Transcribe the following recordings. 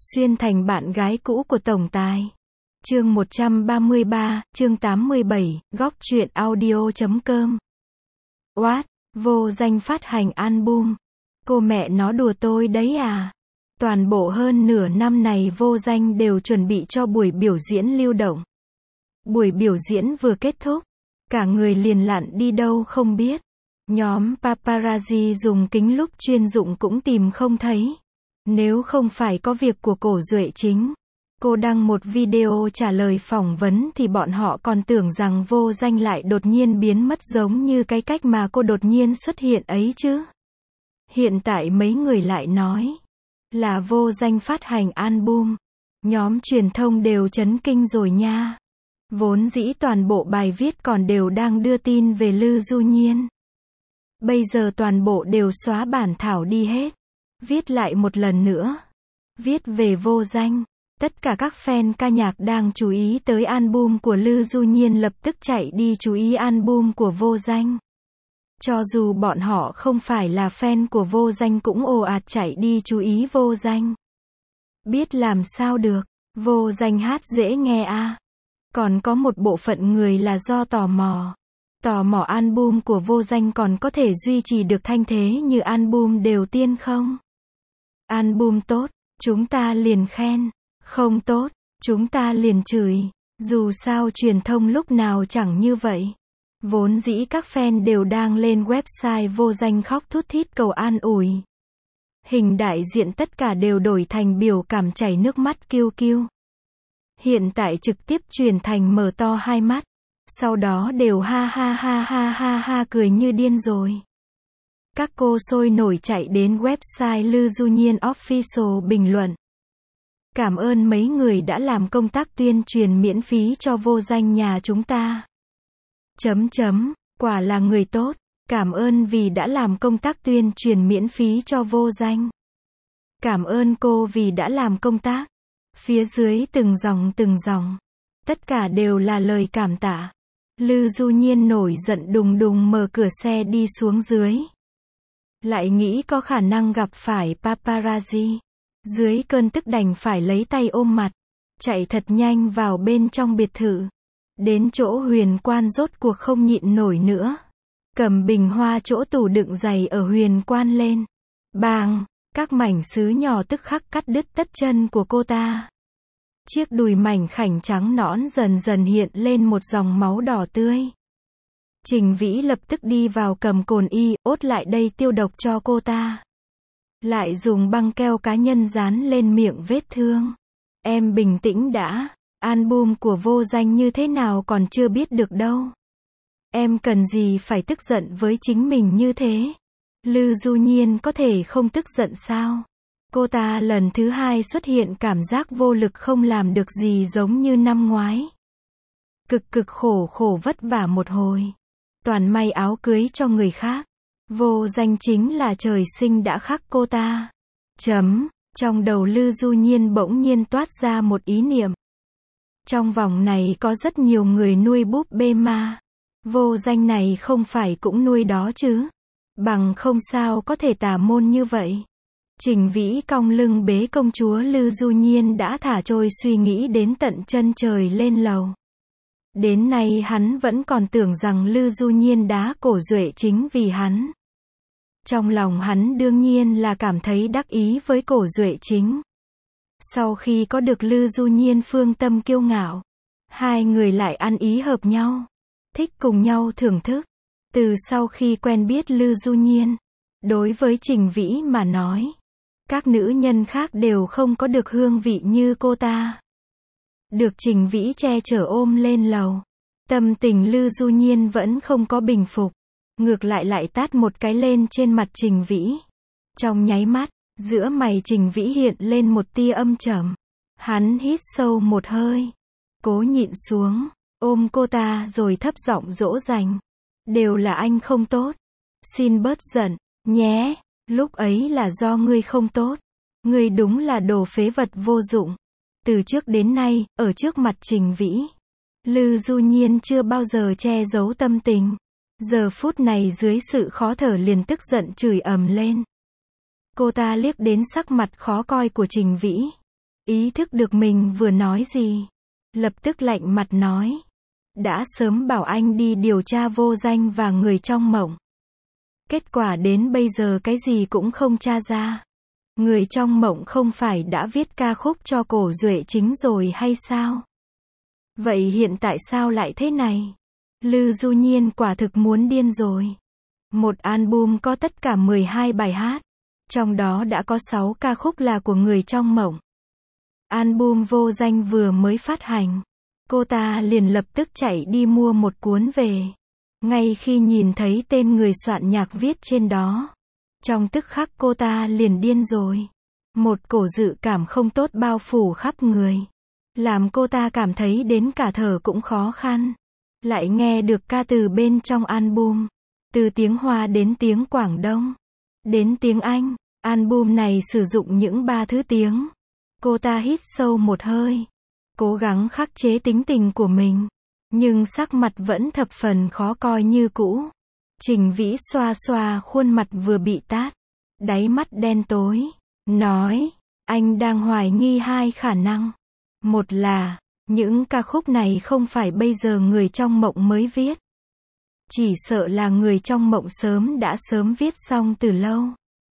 Xuyên thành bạn gái cũ của tổng tài. Chương 133, chương 87, góc truyện audio.com. What? Vô Danh phát hành album. Cô mẹ nó đùa tôi đấy à? Toàn bộ hơn nửa năm này Vô Danh đều chuẩn bị cho buổi biểu diễn lưu động. Buổi biểu diễn vừa kết thúc, cả người liền lặn đi đâu không biết. Nhóm paparazzi dùng kính lúp chuyên dụng cũng tìm không thấy. Nếu không phải có việc của Cổ Duệ Chính, cô đăng một video trả lời phỏng vấn thì bọn họ còn tưởng rằng Vô Danh lại đột nhiên biến mất giống như cái cách mà cô đột nhiên xuất hiện ấy chứ. Hiện tại mấy người lại nói là Vô Danh phát hành album. Nhóm truyền thông đều chấn kinh rồi nha. Vốn dĩ toàn bộ bài viết còn đều đang đưa tin về Lư Du Nhiên. Bây giờ toàn bộ đều xóa bản thảo đi hết. Viết lại một lần nữa. Viết về Vô Danh. Tất cả các fan ca nhạc đang chú ý tới album của Lư Du Nhiên lập tức chạy đi chú ý album của Vô Danh. Cho dù bọn họ không phải là fan của Vô Danh cũng ồ ạt chạy đi chú ý Vô Danh. Biết làm sao được. Vô Danh hát dễ nghe à. Còn có một bộ phận người là do tò mò. Tò mò album của Vô Danh còn có thể duy trì được thanh thế như album Đều Tiên không? Album tốt, chúng ta liền khen. Không tốt, chúng ta liền chửi. Dù sao truyền thông lúc nào chẳng như vậy. Vốn dĩ các fan đều đang lên website Vô Danh khóc thút thít cầu an ủi. Hình đại diện tất cả đều đổi thành biểu cảm chảy nước mắt kiêu kiêu. Hiện tại trực tiếp chuyển thành mở to hai mắt. Sau đó đều ha ha ha ha ha ha cười như điên rồi. Các cô sôi nổi chạy đến website Lư Du Nhiên Official bình luận. Cảm ơn mấy người đã làm công tác tuyên truyền miễn phí cho Vô Danh nhà chúng ta. Quả là người tốt. Cảm ơn vì đã làm công tác tuyên truyền miễn phí cho Vô Danh. Cảm ơn cô vì đã làm công tác. Phía dưới từng dòng. Tất cả đều là lời cảm tạ. Lư Du Nhiên nổi giận đùng đùng mở cửa xe đi xuống dưới. Lại nghĩ có khả năng gặp phải paparazzi. Dưới cơn tức đành phải lấy tay ôm mặt. Chạy thật nhanh vào bên trong biệt thự. Đến chỗ Huyền Quan rốt cuộc không nhịn nổi nữa. Cầm bình hoa chỗ tủ đựng giày ở Huyền Quan lên. Bang! Các mảnh sứ nhỏ tức khắc cắt đứt tất chân của cô ta. Chiếc đùi mảnh khảnh trắng nõn dần dần hiện lên một dòng máu đỏ tươi. Trình Vĩ lập tức đi vào cầm cồn iốt lại đây tiêu độc cho cô ta. Lại dùng băng keo cá nhân dán lên miệng vết thương. Em bình tĩnh đã. Album của Vô Danh như thế nào còn chưa biết được đâu. Em cần gì phải tức giận với chính mình như thế. Lư Du Nhiên có thể không tức giận sao? Cô ta lần thứ hai xuất hiện cảm giác vô lực không làm được gì giống như năm ngoái. Cực khổ vất vả một hồi. Toàn may áo cưới cho người khác. Vô Danh chính là trời sinh đã khắc cô ta. Trong đầu Lư Du Nhiên bỗng nhiên toát ra một ý niệm. Trong vòng này có rất nhiều người nuôi búp bê ma. Vô Danh này không phải cũng nuôi đó chứ? Bằng không sao có thể tà môn như vậy. Trình Vĩ cong lưng bế công chúa Lư Du Nhiên đã thả trôi suy nghĩ đến tận chân trời lên lầu. Đến nay hắn vẫn còn tưởng rằng Lư Du Nhiên đá Cổ Duệ Chính vì hắn. Trong lòng hắn đương nhiên là cảm thấy đắc ý với Cổ Duệ Chính. Sau khi có được Lư Du Nhiên phương tâm kiêu ngạo, hai người lại ăn ý hợp nhau, thích cùng nhau thưởng thức. Từ sau khi quen biết Lư Du Nhiên, đối với Trình Vĩ mà nói, các nữ nhân khác đều không có được hương vị như cô ta. Được Trình Vĩ che chở ôm lên lầu, tâm tình Lư Du Nhiên vẫn không có bình phục, ngược lại tát một cái lên trên mặt Trình Vĩ. Trong nháy mắt, giữa mày Trình Vĩ hiện lên một tia âm trầm. Hắn hít sâu một hơi, cố nhịn xuống, ôm cô ta rồi thấp giọng dỗ dành. Đều là anh không tốt. Xin bớt giận, nhé. Lúc ấy là do ngươi không tốt. Ngươi đúng là đồ phế vật vô dụng. Từ trước đến nay, ở trước mặt Trình Vĩ, Lư Du Nhiên chưa bao giờ che giấu tâm tình. Giờ phút này dưới sự khó thở liền tức giận chửi ầm lên. Cô ta liếc đến sắc mặt khó coi của Trình Vĩ. ý thức được mình vừa nói gì. Lập tức lạnh mặt nói. Đã sớm bảo anh đi điều tra Vô Danh và người trong mộng. Kết quả đến bây giờ cái gì cũng không tra ra. Người trong mộng không phải đã viết ca khúc cho Cổ Duệ Chính rồi hay sao? Vậy hiện tại sao lại thế này? Lư Du Nhiên quả thực muốn điên rồi. Một album có tất cả 12 bài hát. Trong đó đã có 6 ca khúc là của người trong mộng. Album Vô Danh vừa mới phát hành. Cô ta liền lập tức chạy đi mua một cuốn về. Ngay khi nhìn thấy tên người soạn nhạc viết trên đó. Trong tức khắc cô ta liền điên rồi. Một cổ dự cảm không tốt bao phủ khắp người. Làm cô ta cảm thấy đến cả thở cũng khó khăn. Lại nghe được ca từ bên trong album. Từ tiếng Hoa đến tiếng Quảng Đông. Đến tiếng Anh. Album này sử dụng những 3 thứ tiếng. Cô ta hít sâu một hơi. Cố gắng khắc chế tính tình của mình. Nhưng sắc mặt vẫn thập phần khó coi như cũ. Trình Vĩ xoa xoa khuôn mặt vừa bị tát. Đáy mắt đen tối. Nói. Anh đang hoài nghi 2 khả năng. Một là, những ca khúc này không phải bây giờ người trong mộng mới viết. Chỉ sợ là người trong mộng đã sớm viết xong từ lâu.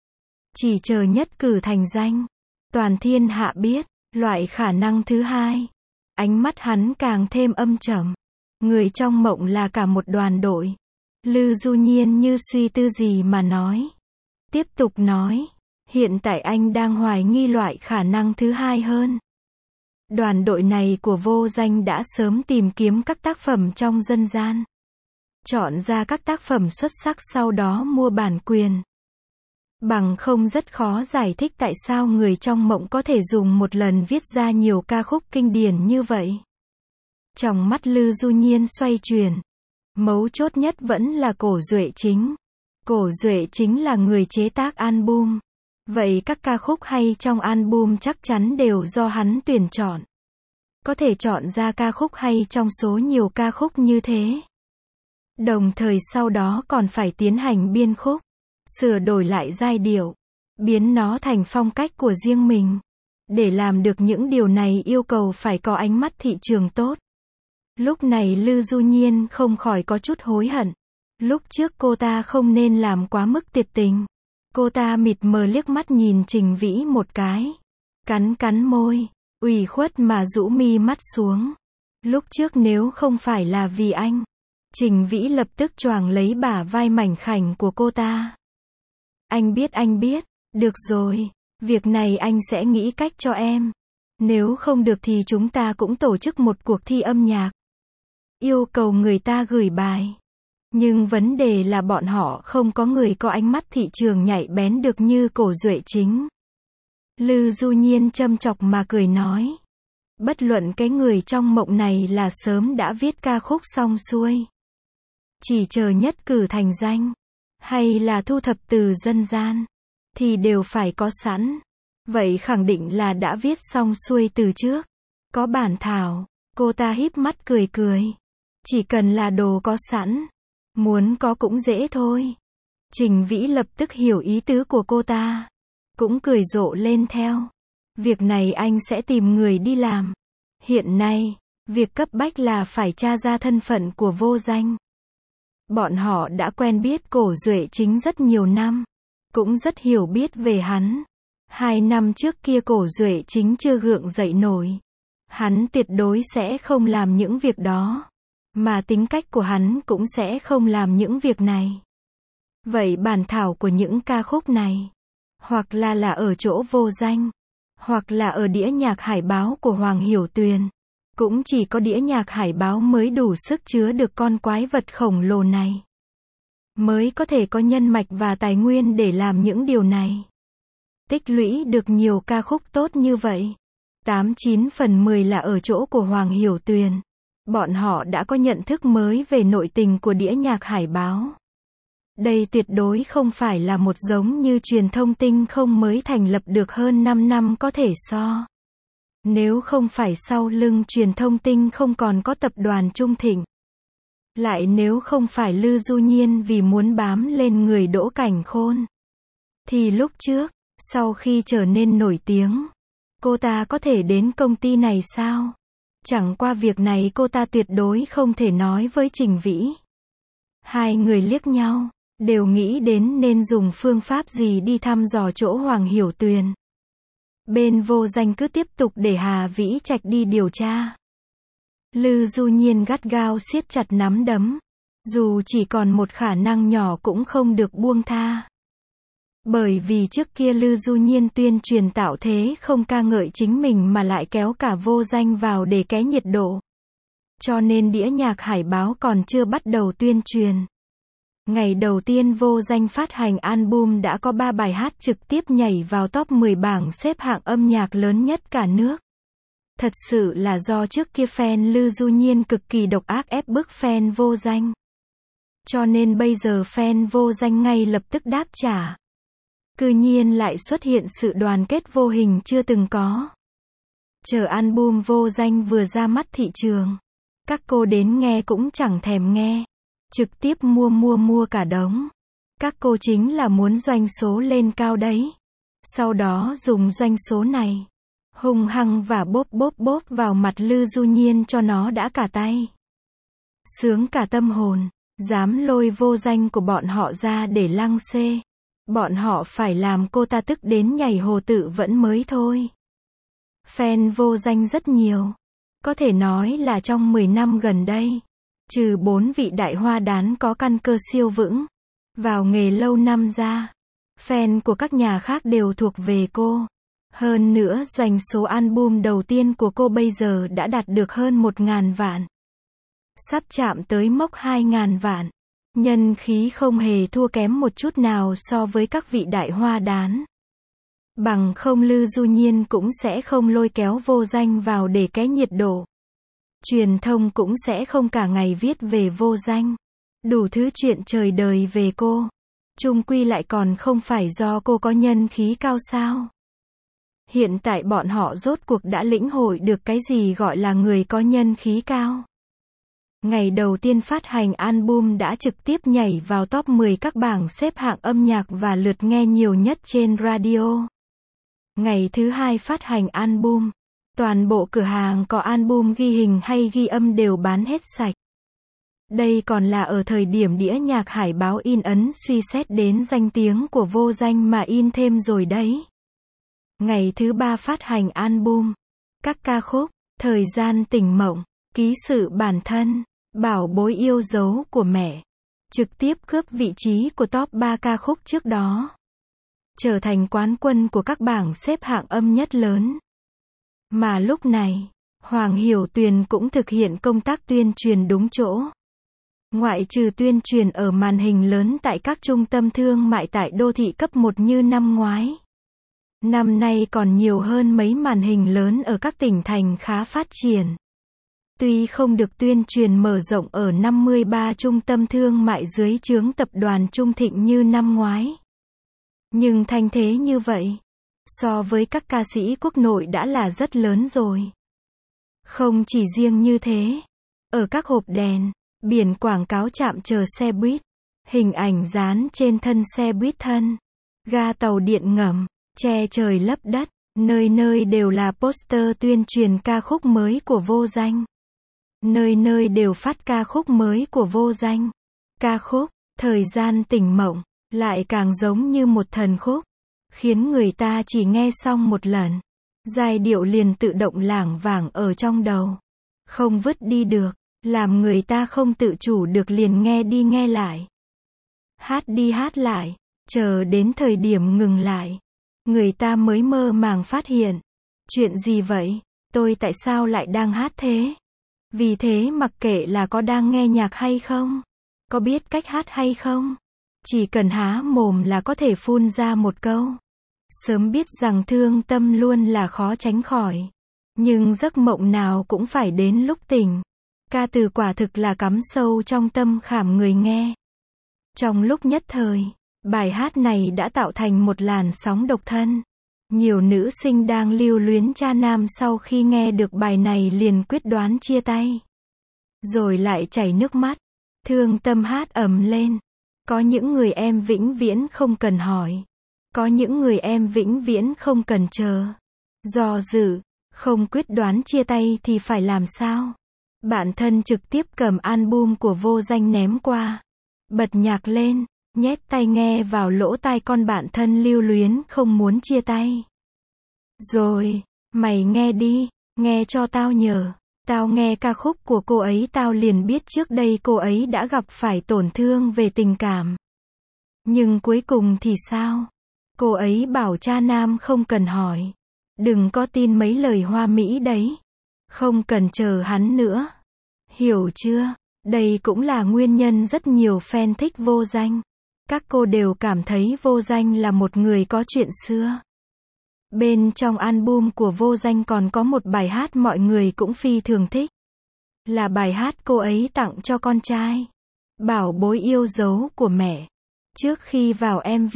Chỉ chờ nhất cử thành danh. Toàn thiên hạ biết. Loại khả năng thứ 2. Ánh mắt hắn càng thêm âm trầm. Người trong mộng là cả một đoàn đội. Lư Du Nhiên như suy tư gì mà nói. Tiếp tục nói. Hiện tại anh đang hoài nghi loại khả năng thứ 2 hơn. Đoàn đội này của Vô Danh đã sớm tìm kiếm các tác phẩm trong dân gian. Chọn ra các tác phẩm xuất sắc sau đó mua bản quyền. Bằng không rất khó giải thích tại sao người trong mộng có thể dùng một lần viết ra nhiều ca khúc kinh điển như vậy. Trong mắt Lư Du Nhiên xoay chuyển. Mấu chốt nhất vẫn là Cổ Duệ Chính. Cổ Duệ Chính là người chế tác album. Vậy các ca khúc hay trong album chắc chắn đều do hắn tuyển chọn. Có thể chọn ra ca khúc hay trong số nhiều ca khúc như thế. Đồng thời sau đó còn phải tiến hành biên khúc. Sửa đổi lại giai điệu. Biến nó thành phong cách của riêng mình. Để làm được những điều này yêu cầu phải có ánh mắt thị trường tốt. Lúc này Lư Du Nhiên không khỏi có chút hối hận. Lúc trước cô ta không nên làm quá mức tuyệt tình. Cô ta mịt mờ liếc mắt nhìn Trình Vĩ một cái. Cắn môi. Ủy khuất mà rũ mi mắt xuống. Lúc trước nếu không phải là vì anh. Trình Vĩ lập tức choàng lấy bả vai mảnh khảnh của cô ta. Anh biết. Được rồi. Việc này anh sẽ nghĩ cách cho em. Nếu không được thì chúng ta cũng tổ chức một cuộc thi âm nhạc. Yêu cầu người ta gửi bài. Nhưng vấn đề là bọn họ không có người có ánh mắt thị trường nhạy bén được như Cổ Duệ Chính. Lư Du Nhiên châm chọc mà cười nói. Bất luận cái người trong mộng này là sớm đã viết ca khúc xong xuôi. Chỉ chờ nhất cử thành danh. Hay là thu thập từ dân gian. Thì đều phải có sẵn. Vậy khẳng định là đã viết xong xuôi từ trước. Có bản thảo. Cô ta híp mắt cười. Chỉ cần là đồ có sẵn. Muốn có cũng dễ thôi. Trình Vĩ lập tức hiểu ý tứ của cô ta. Cũng cười rộ lên theo. Việc này anh sẽ tìm người đi làm. Hiện nay, việc cấp bách là phải tra ra thân phận của Vô Danh. Bọn họ đã quen biết Cổ Duệ Chính rất nhiều năm. Cũng rất hiểu biết về hắn. 2 năm trước kia Cổ Duệ Chính chưa gượng dậy nổi. Hắn tuyệt đối sẽ không làm những việc đó. Mà tính cách của hắn cũng sẽ không làm những việc này. Vậy bản thảo của những ca khúc này, hoặc là ở chỗ Vô Danh, hoặc là ở đĩa nhạc hải báo của Hoàng Hiểu Tuyền. Cũng chỉ có đĩa nhạc hải báo mới đủ sức chứa được con quái vật khổng lồ này. Mới có thể có nhân mạch và tài nguyên để làm những điều này. Tích lũy được nhiều ca khúc tốt như vậy. 89 phần 10 là ở chỗ của Hoàng Hiểu Tuyền. Bọn họ đã có nhận thức mới về nội tình của đĩa nhạc hải báo. Đây tuyệt đối không phải là một giống như truyền thông tinh không mới thành lập được hơn 5 năm có thể so. Nếu không phải sau lưng truyền thông tinh không còn có tập đoàn Trung Thịnh. Lại nếu không phải Lư Du Nhiên vì muốn bám lên người Đỗ Cảnh Khôn. Thì lúc trước, sau khi trở nên nổi tiếng, Cô ta có thể đến công ty này sao? Chẳng qua việc này cô ta tuyệt đối không thể nói với Trình Vĩ. Hai người liếc nhau, đều nghĩ đến nên dùng phương pháp gì đi thăm dò chỗ Hoàng Hiểu Tuyền. Bên Vô Danh cứ tiếp tục để Hà Vĩ Trạch đi điều tra. Lư Du Nhiên gắt gao siết chặt nắm đấm. Dù chỉ còn một khả năng nhỏ cũng không được buông tha. Bởi vì trước kia Lư Du Nhiên tuyên truyền tạo thế không ca ngợi chính mình mà lại kéo cả Vô Danh vào để ké nhiệt độ. Cho nên đĩa nhạc hải báo còn chưa bắt đầu tuyên truyền. Ngày đầu tiên Vô Danh phát hành album đã có 3 bài hát trực tiếp nhảy vào top 10 bảng xếp hạng âm nhạc lớn nhất cả nước. Thật sự là do trước kia fan Lư Du Nhiên cực kỳ độc ác ép bức fan Vô Danh. Cho nên bây giờ fan Vô Danh ngay lập tức đáp trả. Cư nhiên lại xuất hiện sự đoàn kết vô hình chưa từng có. Chờ album Vô Danh vừa ra mắt thị trường, các cô đến nghe cũng chẳng thèm nghe. Trực tiếp mua cả đống. Các cô chính là muốn doanh số lên cao đấy. Sau đó dùng doanh số này hung hăng và bóp vào mặt Lư Du Nhiên cho nó đã cả tay. Sướng cả tâm hồn, dám lôi Vô Danh của bọn họ ra để lăng xê. Bọn họ phải làm cô ta tức đến nhảy hồ tự vẫn mới thôi. Fan Vô Danh rất nhiều. Có thể nói là trong 10 năm gần đây, trừ 4 vị đại hoa đán có căn cơ siêu vững, vào nghề lâu năm ra, fan của các nhà khác đều thuộc về cô. Hơn nữa doanh số album đầu tiên của cô bây giờ đã đạt được hơn 1.000 vạn. Sắp chạm tới mốc 2.000 vạn. Nhân khí không hề thua kém một chút nào so với các vị đại hoa đán. Bằng không Lư Du Nhiên cũng sẽ không lôi kéo Vô Danh vào để ké nhiệt độ. Truyền thông cũng sẽ không cả ngày viết về Vô Danh. Đủ thứ chuyện trời đời về cô. Chung quy lại còn không phải do cô có nhân khí cao sao. Hiện tại bọn họ rốt cuộc đã lĩnh hội được cái gì gọi là người có nhân khí cao. Ngày đầu tiên phát hành album đã trực tiếp nhảy vào top 10 các bảng xếp hạng âm nhạc và lượt nghe nhiều nhất trên radio. Ngày thứ hai phát hành album, toàn bộ cửa hàng có album ghi hình hay ghi âm đều bán hết sạch. Đây còn là ở thời điểm đĩa nhạc hải báo in ấn suy xét đến danh tiếng của Vô Danh mà in thêm rồi đấy. Ngày thứ ba phát hành album, các ca khúc, Thời Gian Tỉnh Mộng, Ký Sự Bản Thân, Bảo Bối Yêu Dấu của Mẹ, trực tiếp cướp vị trí của top 3 ca khúc trước đó. Trở thành quán quân của các bảng xếp hạng âm nhất lớn. Mà lúc này, Hoàng Hiểu Tuyền cũng thực hiện công tác tuyên truyền đúng chỗ. Ngoại trừ tuyên truyền ở màn hình lớn tại các trung tâm thương mại tại đô thị cấp 1 như năm ngoái. Năm nay còn nhiều hơn mấy màn hình lớn ở các tỉnh thành khá phát triển. Tuy không được tuyên truyền mở rộng ở 53 trung tâm thương mại dưới trướng tập đoàn Trung Thịnh như năm ngoái. Nhưng thanh thế như vậy, so với các ca sĩ quốc nội đã là rất lớn rồi. Không chỉ riêng như thế, ở các hộp đèn, biển quảng cáo trạm chờ xe buýt, hình ảnh dán trên thân xe buýt thân, ga tàu điện ngầm, che trời lấp đất, nơi nơi đều là poster tuyên truyền ca khúc mới của Vô Danh. Nơi nơi đều phát ca khúc mới của Vô Danh. Ca khúc, Thời Gian Tỉnh Mộng, lại càng giống như một thần khúc, khiến người ta chỉ nghe xong một lần, giai điệu liền tự động lảng vảng ở trong đầu, không vứt đi được, làm người ta không tự chủ được liền nghe đi nghe lại. Hát đi hát lại, chờ đến thời điểm ngừng lại, người ta mới mơ màng phát hiện, chuyện gì vậy, tôi tại sao lại đang hát thế? Vì thế mặc kệ là có đang nghe nhạc hay không, có biết cách hát hay không, chỉ cần há mồm là có thể phun ra một câu. Sớm biết rằng thương tâm luôn là khó tránh khỏi, nhưng giấc mộng nào cũng phải đến lúc tỉnh. Ca từ quả thực là cắm sâu trong tâm khảm người nghe. Trong lúc nhất thời, bài hát này đã tạo thành một làn sóng độc thân. Nhiều nữ sinh đang lưu luyến cha nam sau khi nghe được bài này liền quyết đoán chia tay. Rồi lại chảy nước mắt, thương tâm hát ầm lên. Có những người em vĩnh viễn không cần hỏi. Có những người em vĩnh viễn không cần chờ. Do dự, không quyết đoán chia tay thì phải làm sao? Bạn thân trực tiếp cầm album của Vô Danh ném qua. Bật nhạc lên, nhét tai nghe vào lỗ tai con bạn thân lưu luyến không muốn chia tay. Rồi, mày nghe đi, nghe cho tao nhờ. Tao nghe ca khúc của cô ấy tao liền biết trước đây cô ấy đã gặp phải tổn thương về tình cảm. Nhưng cuối cùng thì sao? Cô ấy bảo cha nam không cần hỏi. Đừng có tin mấy lời hoa mỹ đấy. Không cần chờ hắn nữa. Hiểu chưa? Đây cũng là nguyên nhân rất nhiều fan thích Vô Danh. Các cô đều cảm thấy Vô Danh là một người có chuyện xưa. Bên trong album của Vô Danh còn có một bài hát mọi người cũng phi thường thích. Là bài hát cô ấy tặng cho con trai. Bảo bối yêu dấu của mẹ. Trước khi vào MV,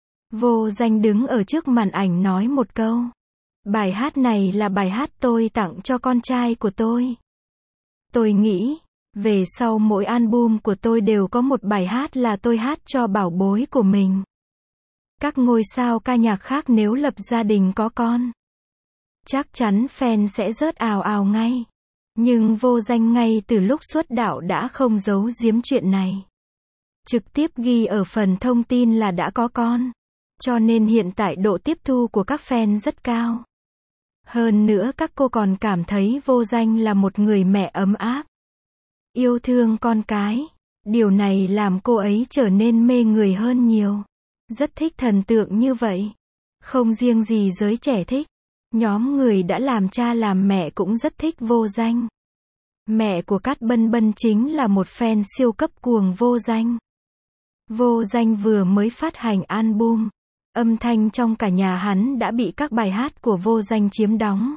Vô Danh đứng ở trước màn ảnh nói một câu. Bài hát này là bài hát tôi tặng cho con trai của tôi. Tôi nghĩ, về sau mỗi album của tôi đều có một bài hát là tôi hát cho bảo bối của mình. Các ngôi sao ca nhạc khác nếu lập gia đình có con, chắc chắn fan sẽ rớt ào ào ngay. Nhưng Vô Danh ngay từ lúc xuất đạo đã không giấu giếm chuyện này. Trực tiếp ghi ở phần thông tin là đã có con. Cho nên hiện tại độ tiếp thu của các fan rất cao. Hơn nữa các cô còn cảm thấy Vô Danh là một người mẹ ấm áp. Yêu thương con cái. Điều này làm cô ấy trở nên mê người hơn nhiều. Rất thích thần tượng như vậy. Không riêng gì giới trẻ thích. Nhóm người đã làm cha làm mẹ cũng rất thích Vô Danh. Mẹ của Cát Bân Bân chính là một fan siêu cấp cuồng Vô Danh. Vô Danh vừa mới phát hành album. Âm thanh trong cả nhà hắn đã bị các bài hát của Vô Danh chiếm đóng.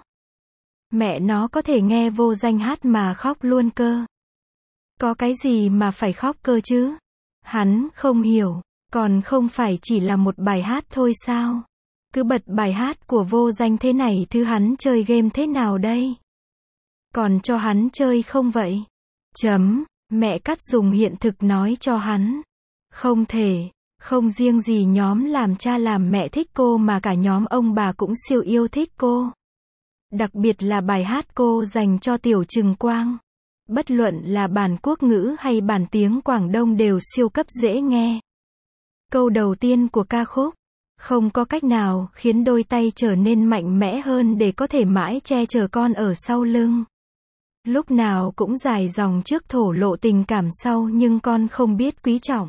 Mẹ nó có thể nghe Vô Danh hát mà khóc luôn cơ. Có cái gì mà phải khóc cơ chứ? Hắn không hiểu, còn không phải chỉ là một bài hát thôi sao? Cứ bật bài hát của Vô Danh thế này thứ hắn chơi game thế nào đây? Còn cho hắn chơi không vậy? Mẹ Cát dùng hiện thực nói cho hắn. Không thể, không riêng gì nhóm làm cha làm mẹ thích cô mà cả nhóm ông bà cũng siêu yêu thích cô. Đặc biệt là bài hát cô dành cho Tiểu Trừng Quang. Bất luận là bản quốc ngữ hay bản tiếng Quảng Đông đều siêu cấp dễ nghe. Câu đầu tiên của ca khúc, không có cách nào khiến đôi tay trở nên mạnh mẽ hơn để có thể mãi che chở con ở sau lưng. Lúc nào cũng dài dòng trước thổ lộ tình cảm sau nhưng con không biết quý trọng.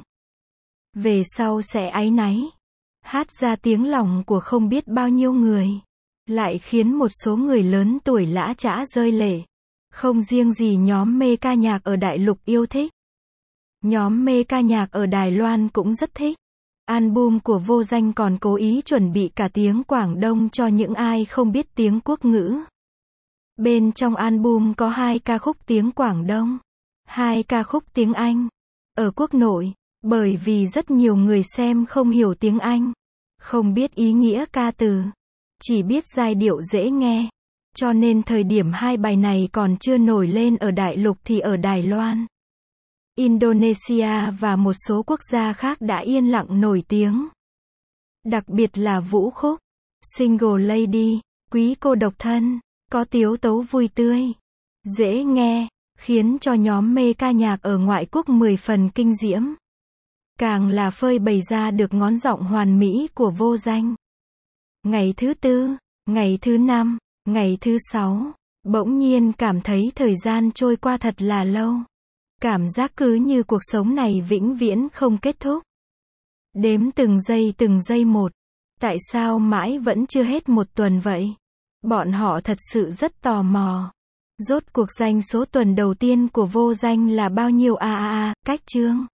Về sau sẽ áy náy. Hát ra tiếng lòng của không biết bao nhiêu người. Lại khiến một số người lớn tuổi lã chã rơi lệ. Không riêng gì nhóm mê ca nhạc ở Đại Lục yêu thích. Nhóm mê ca nhạc ở Đài Loan cũng rất thích. Album của Vô Danh còn cố ý chuẩn bị cả tiếng Quảng Đông cho những ai không biết tiếng quốc ngữ. Bên trong album có 2 ca khúc tiếng Quảng Đông, 2 ca khúc tiếng Anh. Ở quốc nội, bởi vì rất nhiều người xem không hiểu tiếng Anh, không biết ý nghĩa ca từ, chỉ biết giai điệu dễ nghe. Cho nên thời điểm 2 bài này còn chưa nổi lên ở Đại Lục thì ở Đài Loan, Indonesia và một số quốc gia khác đã yên lặng nổi tiếng. Đặc biệt là vũ khúc Single Lady, Quý cô độc thân, có tiếu tấu vui tươi, dễ nghe, khiến cho nhóm mê ca nhạc ở ngoại quốc 10 phần kinh diễm. Càng là phơi bày ra được ngón giọng hoàn mỹ của Vô Danh. Ngày thứ 4, ngày thứ 5, ngày thứ 6, bỗng nhiên cảm thấy thời gian trôi qua thật là lâu. Cảm giác cứ như cuộc sống này vĩnh viễn không kết thúc. Đếm từng giây một. Tại sao mãi vẫn chưa hết một tuần vậy? Bọn họ thật sự rất tò mò. Rốt cuộc doanh số tuần đầu tiên của Vô Danh là bao nhiêu cách chương?